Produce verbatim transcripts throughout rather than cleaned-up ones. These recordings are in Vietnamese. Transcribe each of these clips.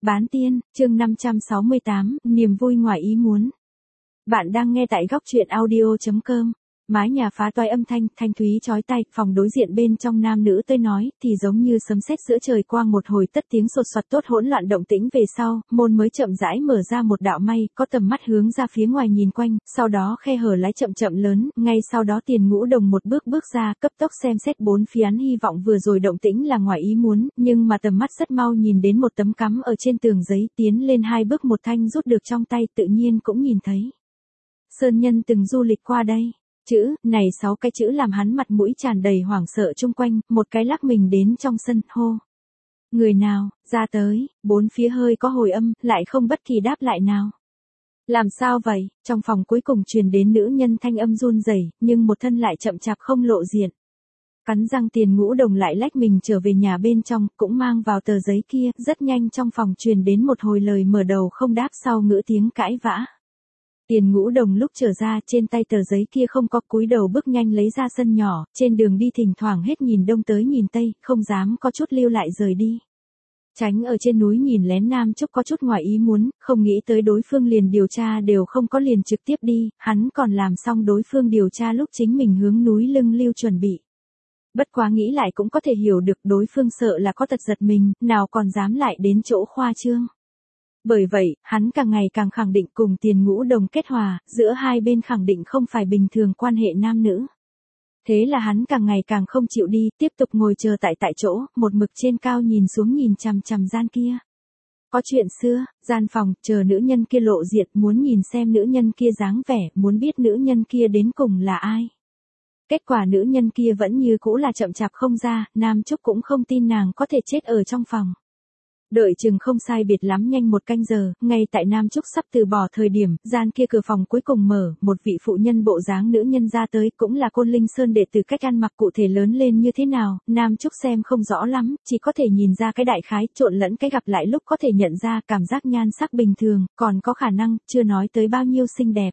Bán tiên, chương năm trăm sáu mươi tám, niềm vui ngoài ý muốn. Bạn đang nghe tại góc truyện audio chấm com. Mái nhà phá toái âm thanh, thanh thúy chói tai, phòng đối diện bên trong nam nữ tới nói, thì giống như sấm sét giữa trời quang một hồi tất tiếng sột soạt tốt hỗn loạn động tĩnh về sau, môn mới chậm rãi mở ra một đạo may, có tầm mắt hướng ra phía ngoài nhìn quanh, sau đó khe hở lái chậm chậm lớn, ngay sau đó Tiền Ngũ Đồng một bước bước ra, cấp tốc xem xét bốn phía, hắn hy vọng vừa rồi động tĩnh là ngoài ý muốn, nhưng mà tầm mắt rất mau nhìn đến một tấm cắm ở trên tường giấy, tiến lên hai bước một thanh rút được trong tay, tự nhiên cũng nhìn thấy. Sơn Nhân từng du lịch qua đây. Chữ, này sáu cái chữ làm hắn mặt mũi tràn đầy hoảng sợ chung quanh, một cái lắc mình đến trong sân, hô. Người nào, ra tới, bốn phía hơi có hồi âm, lại không bất kỳ đáp lại nào. Làm sao vậy, trong phòng cuối cùng truyền đến nữ nhân thanh âm run rẩy, nhưng một thân lại chậm chạp không lộ diện. Cắn răng Tiền Ngũ Đồng lại lách mình trở về nhà bên trong, cũng mang vào tờ giấy kia, rất nhanh trong phòng truyền đến một hồi lời mở đầu không đáp sau ngữ tiếng cãi vã. Tiền Ngũ Đồng lúc trở ra, trên tay tờ giấy kia không có, cúi đầu bước nhanh lấy ra sân nhỏ, trên đường đi thỉnh thoảng hết nhìn đông tới nhìn tây, không dám có chút lưu lại rời đi. Tránh ở trên núi nhìn lén Nam Trúc có chút ngoài ý muốn, không nghĩ tới đối phương liền điều tra đều không có liền trực tiếp đi, hắn còn làm xong đối phương điều tra lúc chính mình hướng núi lưng lưu chuẩn bị. Bất quá nghĩ lại cũng có thể hiểu được đối phương sợ là có tật giật mình, nào còn dám lại đến chỗ khoa trương. Bởi vậy, hắn càng ngày càng khẳng định cùng Tiền Ngũ Đồng kết hòa, giữa hai bên khẳng định không phải bình thường quan hệ nam nữ. Thế là hắn càng ngày càng không chịu đi, tiếp tục ngồi chờ tại tại chỗ, một mực trên cao nhìn xuống nhìn chằm chằm gian kia. Có chuyện xưa, gian phòng, chờ nữ nhân kia lộ diện, muốn nhìn xem nữ nhân kia dáng vẻ, muốn biết nữ nhân kia đến cùng là ai. Kết quả nữ nhân kia vẫn như cũ là chậm chạp không ra, Nam Trúc cũng không tin nàng có thể chết ở trong phòng. Đợi chừng không sai biệt lắm nhanh một canh giờ, ngay tại Nam Trúc sắp từ bỏ thời điểm, gian kia cửa phòng cuối cùng mở, một vị phụ nhân bộ dáng nữ nhân ra tới, cũng là Côn Linh Sơn đệ tử, cách ăn mặc cụ thể lớn lên như thế nào, Nam Trúc xem không rõ lắm, chỉ có thể nhìn ra cái đại khái, trộn lẫn cái gặp lại lúc có thể nhận ra cảm giác nhan sắc bình thường, còn có khả năng, chưa nói tới bao nhiêu xinh đẹp.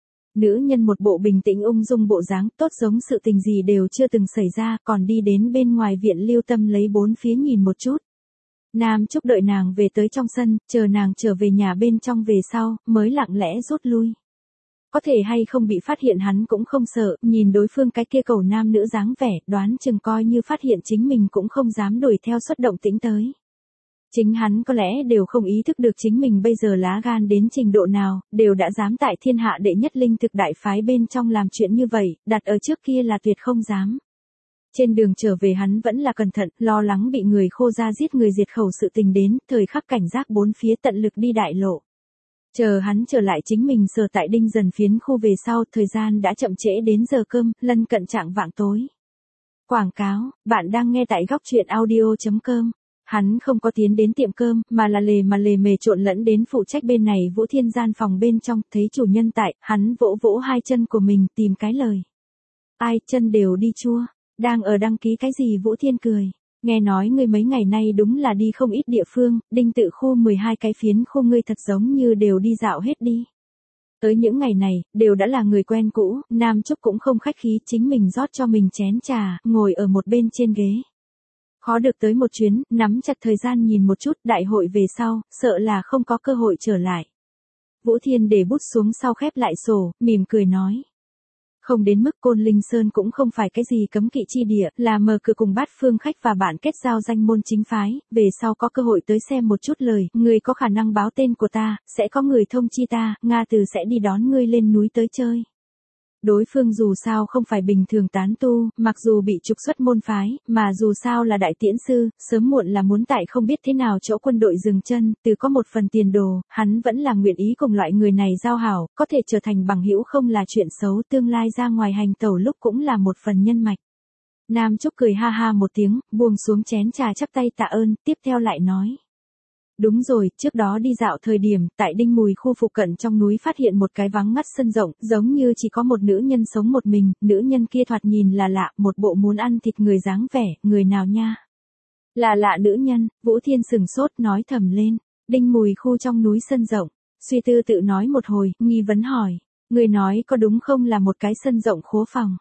Nữ nhân một bộ bình tĩnh ung dung bộ dáng, tốt giống sự tình gì đều chưa từng xảy ra, còn đi đến bên ngoài viện lưu tâm lấy bốn phía nhìn một chút. Nam Trúc đợi nàng về tới trong sân, chờ nàng trở về nhà bên trong về sau, mới lặng lẽ rút lui. Có thể hay không bị phát hiện hắn cũng không sợ, nhìn đối phương cái kia cầu nam nữ dáng vẻ, đoán chừng coi như phát hiện chính mình cũng không dám đuổi theo xuất động tĩnh tới. Chính hắn có lẽ đều không ý thức được chính mình bây giờ lá gan đến trình độ nào, đều đã dám tại thiên hạ đệ nhất linh thực đại phái bên trong làm chuyện như vậy, đặt ở trước kia là tuyệt không dám. Trên đường trở về hắn vẫn là cẩn thận, lo lắng bị người khô ra giết người diệt khẩu sự tình đến, thời khắc cảnh giác bốn phía tận lực đi đại lộ. Chờ hắn trở lại chính mình sở tại Đinh Dần phiến khu về sau, thời gian đã chậm trễ đến giờ cơm, lân cận trạng vạng tối. Quảng cáo, bạn đang nghe tại góc truyện audio chấm com. Hắn không có tiến đến tiệm cơm, mà là lề mà lề mề trộn lẫn đến phụ trách bên này Vũ Thiên gian phòng bên trong, thấy chủ nhân tại, hắn vỗ vỗ hai chân của mình tìm cái lời. Ai, chân đều đi chua. Đang ở đăng ký cái gì? Vũ Thiên cười. Nghe nói ngươi mấy ngày nay đúng là đi không ít địa phương, Đinh tự khu mười hai cái phiến khu ngươi thật giống như đều đi dạo hết đi. Tới những ngày này, đều đã là người quen cũ, Nam Trúc cũng không khách khí, chính mình rót cho mình chén trà, ngồi ở một bên trên ghế. Khó được tới một chuyến, nắm chặt thời gian nhìn một chút, đại hội về sau, sợ là không có cơ hội trở lại. Vũ Thiên để bút xuống sau khép lại sổ, mỉm cười nói. Không đến mức, Côn Linh Sơn cũng không phải cái gì cấm kỵ chi địa, là mở cửa cùng bát phương khách và bạn kết giao danh môn chính phái, về sau có cơ hội tới xem một chút lời, người có khả năng báo tên của ta, sẽ có người thông chi ta, Nga Từ sẽ đi đón ngươi lên núi tới chơi. Đối phương dù sao không phải bình thường tán tu, mặc dù bị trục xuất môn phái, mà dù sao là đại tiễn sư, sớm muộn là muốn tại không biết thế nào chỗ quân đội dừng chân, từ có một phần tiền đồ, hắn vẫn là nguyện ý cùng loại người này giao hảo, có thể trở thành bằng hữu không là chuyện xấu, tương lai ra ngoài hành tẩu lúc cũng là một phần nhân mạch. Nam Trúc cười ha ha một tiếng, buông xuống chén trà chắp tay tạ ơn, tiếp theo lại nói. Đúng rồi, trước đó đi dạo thời điểm, tại Đinh Mùi khu phụ cận trong núi phát hiện một cái vắng ngắt sân rộng, giống như chỉ có một nữ nhân sống một mình, nữ nhân kia thoạt nhìn là lạ, một bộ muốn ăn thịt người dáng vẻ, người nào nha? Là lạ nữ nhân, Vũ Thiên sừng sốt nói thầm lên, Đinh Mùi khu trong núi sân rộng, suy tư tự nói một hồi, nghi vấn hỏi, người nói có đúng không là một cái sân rộng khố phòng?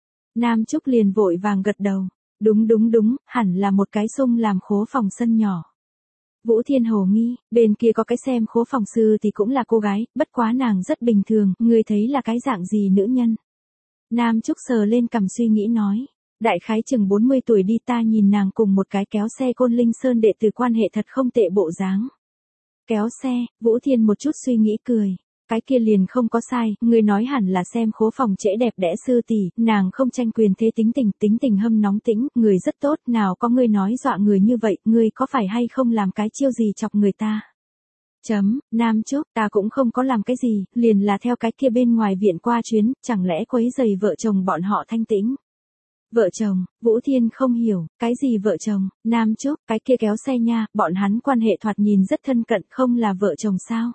Nam Trúc liền vội vàng gật đầu, đúng đúng đúng, hẳn là một cái sung làm khố phòng sân nhỏ. Vũ Thiên hồ nghi, bên kia có cái xem khố phòng sư thì cũng là cô gái, bất quá nàng rất bình thường, ngươi thấy là cái dạng gì nữ nhân. Nam Trúc sờ lên cằm suy nghĩ nói, đại khái chừng bốn mươi tuổi đi, ta nhìn nàng cùng một cái kéo xe Côn Linh Sơn đệ tử quan hệ thật không tệ bộ dáng. Kéo xe, Vũ Thiên một chút suy nghĩ cười. Cái kia liền không có sai, ngươi nói hẳn là xem khố phòng trễ đẹp đẽ sư tỷ, nàng không tranh quyền thế, tính tình, tính tình hâm nóng tĩnh, người rất tốt, nào có ngươi nói dọa người như vậy, ngươi có phải hay không làm cái chiêu gì chọc người ta. Chấm, Nam Trúc, ta cũng không có làm cái gì, liền là theo cái kia bên ngoài viện qua chuyến, chẳng lẽ quấy rầy vợ chồng bọn họ thanh tĩnh. Vợ chồng, Vũ Thiên không hiểu, cái gì vợ chồng, Nam Trúc, cái kia kéo xe nha, bọn hắn quan hệ thoạt nhìn rất thân cận, không là vợ chồng sao.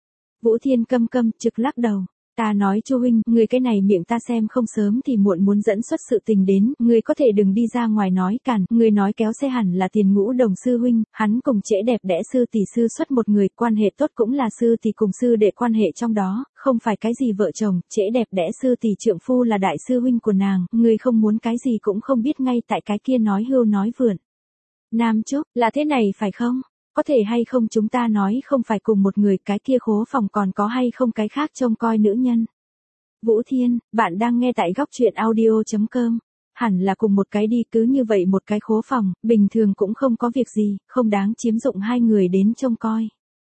Vũ Thiên câm câm, trực lắc đầu. Ta nói Chu huynh, người cái này miệng ta xem không sớm thì muộn muốn dẫn xuất sự tình đến, người có thể đừng đi ra ngoài nói cản, người nói kéo xe hẳn là Tiền Ngũ Đồng sư huynh, hắn cùng trễ đẹp đẽ sư tỷ sư xuất một người, quan hệ tốt cũng là sư tỷ cùng sư đệ quan hệ trong đó, không phải cái gì vợ chồng, trễ đẹp đẽ sư tỷ trượng phu là đại sư huynh của nàng, người không muốn cái gì cũng không biết, ngay tại cái kia nói hưu nói vượn. Nam Trúc, là thế này phải không? Có thể hay không chúng ta nói không phải cùng một người, cái kia khố phòng còn có hay không cái khác trông coi nữ nhân. Vũ Thiên, bạn đang nghe tại góc truyện audio chấm com. Hẳn là cùng một cái đi, cứ như vậy một cái khố phòng, bình thường cũng không có việc gì, không đáng chiếm dụng hai người đến trông coi.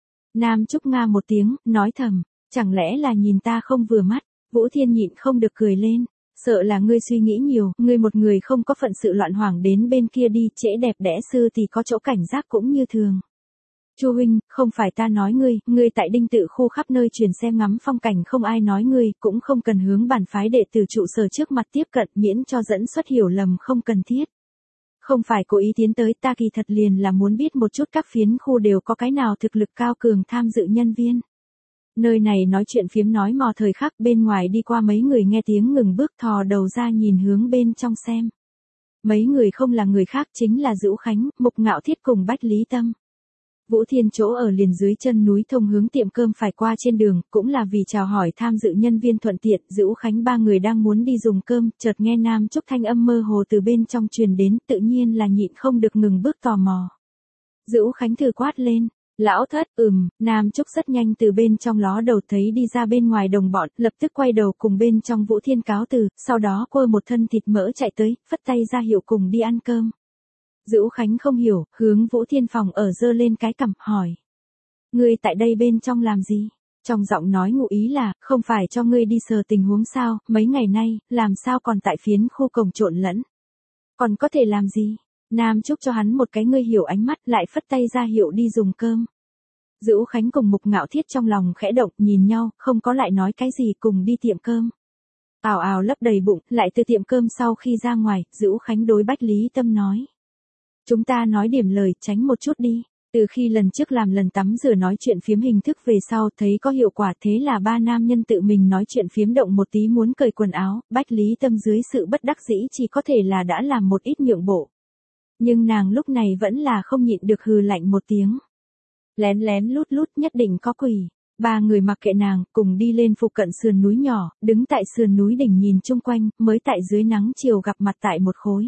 Nam Trúc nga một tiếng, nói thầm, chẳng lẽ là nhìn ta không vừa mắt. Vũ Thiên nhịn không được cười lên. Sợ là ngươi suy nghĩ nhiều, ngươi một người không có phận sự loạn hoảng đến bên kia đi, trễ đẹp đẽ sư thì có chỗ cảnh giác cũng như thường. Chu huynh, không phải ta nói ngươi, ngươi tại Đinh Tự khu khắp nơi truyền xem ngắm phong cảnh, không ai nói ngươi, cũng không cần hướng bản phái đệ tử trụ sở trước mặt tiếp cận, miễn cho dẫn xuất hiểu lầm không cần thiết. Không phải cố ý tiến tới, ta kỳ thật liền là muốn biết một chút các phiến khu đều có cái nào thực lực cao cường tham dự nhân viên. Nơi này nói chuyện phiếm nói mò thời khắc, bên ngoài đi qua mấy người nghe tiếng ngừng bước, thò đầu ra nhìn hướng bên trong xem. Mấy người không là người khác, chính là Dữu Khánh, Mục Ngạo Thiết cùng Bách Lý Tâm. Vũ Thiên chỗ ở liền dưới chân núi thông hướng tiệm cơm phải qua trên đường, cũng là vì chào hỏi tham dự nhân viên thuận tiện, Dữu Khánh ba người đang muốn đi dùng cơm, chợt nghe Nam Trúc thanh âm mơ hồ từ bên trong truyền đến, tự nhiên là nhịn không được ngừng bước tò mò. Dữu Khánh thử quát lên, lão thất, ừm, Nam Trúc rất nhanh từ bên trong ló đầu thấy đi ra bên ngoài đồng bọn, lập tức quay đầu cùng bên trong Vũ Thiên cáo từ, sau đó quơ một thân thịt mỡ chạy tới, phất tay ra hiệu cùng đi ăn cơm. Dữu Khánh không hiểu, hướng Vũ Thiên phòng ở giơ lên cái cằm, hỏi. Ngươi tại đây bên trong làm gì? Trong giọng nói ngụ ý là, không phải cho ngươi đi sờ tình huống sao, mấy ngày nay, làm sao còn tại phiến khu cổng trộn lẫn? Còn có thể làm gì? Nam Trúc cho hắn một cái ngươi hiểu ánh mắt, lại phất tay ra hiệu đi dùng cơm. Dữu Khánh cùng Mục Ngạo Thiết trong lòng khẽ động, nhìn nhau, không có lại nói cái gì, cùng đi tiệm cơm. Ào ào lấp đầy bụng, lại từ tiệm cơm sau khi ra ngoài, Dữu Khánh đối Bách Lý Tâm nói. Chúng ta nói điểm lời, tránh một chút đi. Từ khi lần trước làm lần tắm rửa nói chuyện phiếm hình thức về sau thấy có hiệu quả, thế là ba nam nhân tự mình nói chuyện phiếm động một tí muốn cởi quần áo, Bách Lý Tâm dưới sự bất đắc dĩ chỉ có thể là đã làm một ít nhượng bộ. Nhưng nàng lúc này vẫn là không nhịn được hừ lạnh một tiếng. Lén lén lút lút nhất định có quỷ. Ba người mặc kệ nàng, cùng đi lên phụ cận sườn núi nhỏ, đứng tại sườn núi đỉnh nhìn chung quanh, mới tại dưới nắng chiều gặp mặt tại một khối.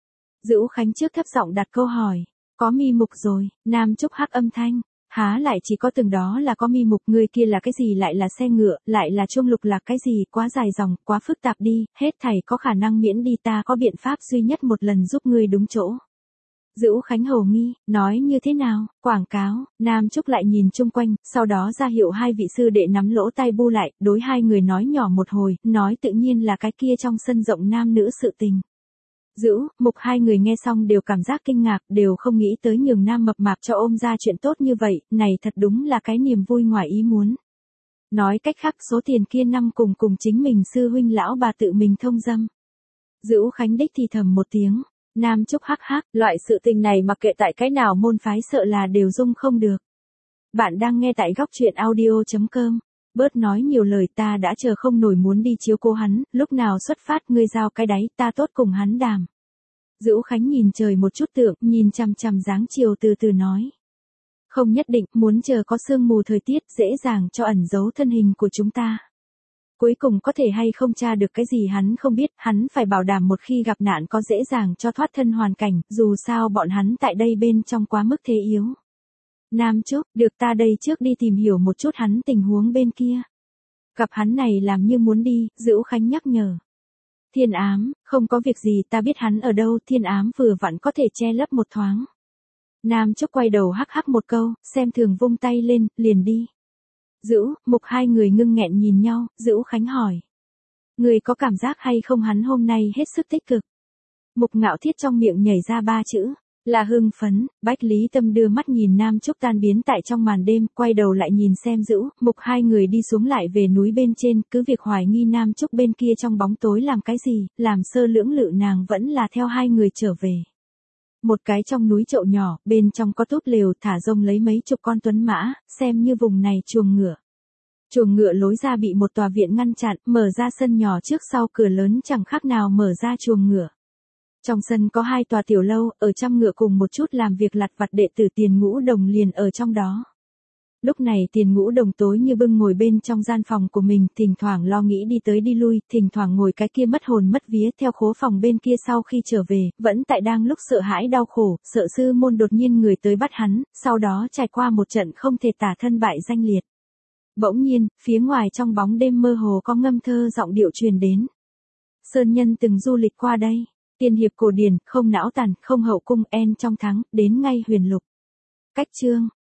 Dữu Khánh trước thấp giọng đặt câu hỏi, có mi mục rồi, Nam Trúc hắc âm thanh, há lại chỉ có từng đó là có mi mục, người kia là cái gì, lại là xe ngựa, lại là chuông lục lạc cái gì, quá dài dòng, quá phức tạp đi, hết thảy có khả năng miễn đi, ta có biện pháp duy nhất một lần giúp ngươi đúng chỗ. Dữu Khánh hồ nghi, nói như thế nào, quảng cáo, Nam Trúc lại nhìn chung quanh, sau đó ra hiệu hai vị sư đệ nắm lỗ tai bu lại, đối hai người nói nhỏ một hồi, nói tự nhiên là cái kia trong sân rộng nam nữ sự tình. Dữu, Mục hai người nghe xong đều cảm giác kinh ngạc, đều không nghĩ tới nhường nam mập mạp cho ôm ra chuyện tốt như vậy, này thật đúng là cái niềm vui ngoài ý muốn. Nói cách khác số tiền kia năm cùng cùng chính mình sư huynh lão bà tự mình thông dâm. Dữu Khánh đích thì thầm một tiếng, Nam Trúc hắc hắc, loại sự tình này mặc kệ tại cái nào môn phái sợ là đều dung không được. Bạn đang nghe tại góc truyện audio chấm com. Bớt nói nhiều lời, ta đã chờ không nổi muốn đi chiếu cố hắn, lúc nào xuất phát ngươi giao cái đáy, ta tốt cùng hắn đàm. Dữu Khánh nhìn trời một chút tượng, nhìn chằm chằm dáng chiều từ từ nói. Không nhất định, muốn chờ có sương mù thời tiết, dễ dàng cho ẩn giấu thân hình của chúng ta. Cuối cùng có thể hay không tra được cái gì hắn không biết, hắn phải bảo đảm một khi gặp nạn có dễ dàng cho thoát thân hoàn cảnh, dù sao bọn hắn tại đây bên trong quá mức thế yếu. Nam Trúc, được ta đây trước đi tìm hiểu một chút hắn tình huống bên kia. Gặp hắn này làm như muốn đi, Dữu Khánh nhắc nhở. Thiên Ám, không có việc gì, ta biết hắn ở đâu, Thiên Ám vừa vặn có thể che lấp một thoáng. Nam Trúc quay đầu hắc hắc một câu, xem thường vung tay lên, liền đi. Dữu, Mục hai người ngưng nghẹn nhìn nhau, Dữu Khánh hỏi. Người có cảm giác hay không hắn hôm nay hết sức tích cực? Mục Ngạo Thiết trong miệng nhảy ra ba chữ, là hưng phấn. Bách Lý Tâm đưa mắt nhìn Nam Trúc tan biến tại trong màn đêm, quay đầu lại nhìn xem Dữu, Mục hai người đi xuống lại về núi bên trên, cứ việc hoài nghi Nam Trúc bên kia trong bóng tối làm cái gì, làm sơ lưỡng lự nàng vẫn là theo hai người trở về. Một cái trong núi chậu nhỏ, bên trong có tốt lều thả rông lấy mấy chục con tuấn mã, xem như vùng này chuồng ngựa. Chuồng ngựa lối ra bị một tòa viện ngăn chặn, mở ra sân nhỏ trước sau cửa lớn chẳng khác nào mở ra chuồng ngựa. Trong sân có hai tòa tiểu lâu, ở trăm ngựa cùng một chút làm việc lặt vặt đệ tử Tiền Ngũ Đồng liền ở trong đó. Lúc này Tiền Ngũ Đồng tối như bưng ngồi bên trong gian phòng của mình, thỉnh thoảng lo nghĩ đi tới đi lui, thỉnh thoảng ngồi cái kia mất hồn mất vía theo khố phòng bên kia sau khi trở về, vẫn tại đang lúc sợ hãi đau khổ, sợ sư môn đột nhiên người tới bắt hắn, sau đó trải qua một trận không thể tả thân bại danh liệt. Bỗng nhiên, phía ngoài trong bóng đêm mơ hồ có ngâm thơ giọng điệu truyền đến. Sơn nhân từng du lịch qua đây. Tiên hiệp cổ điển, không não tàn, không hậu cung, en trong thắng, đến ngay huyền lục. Cách chương.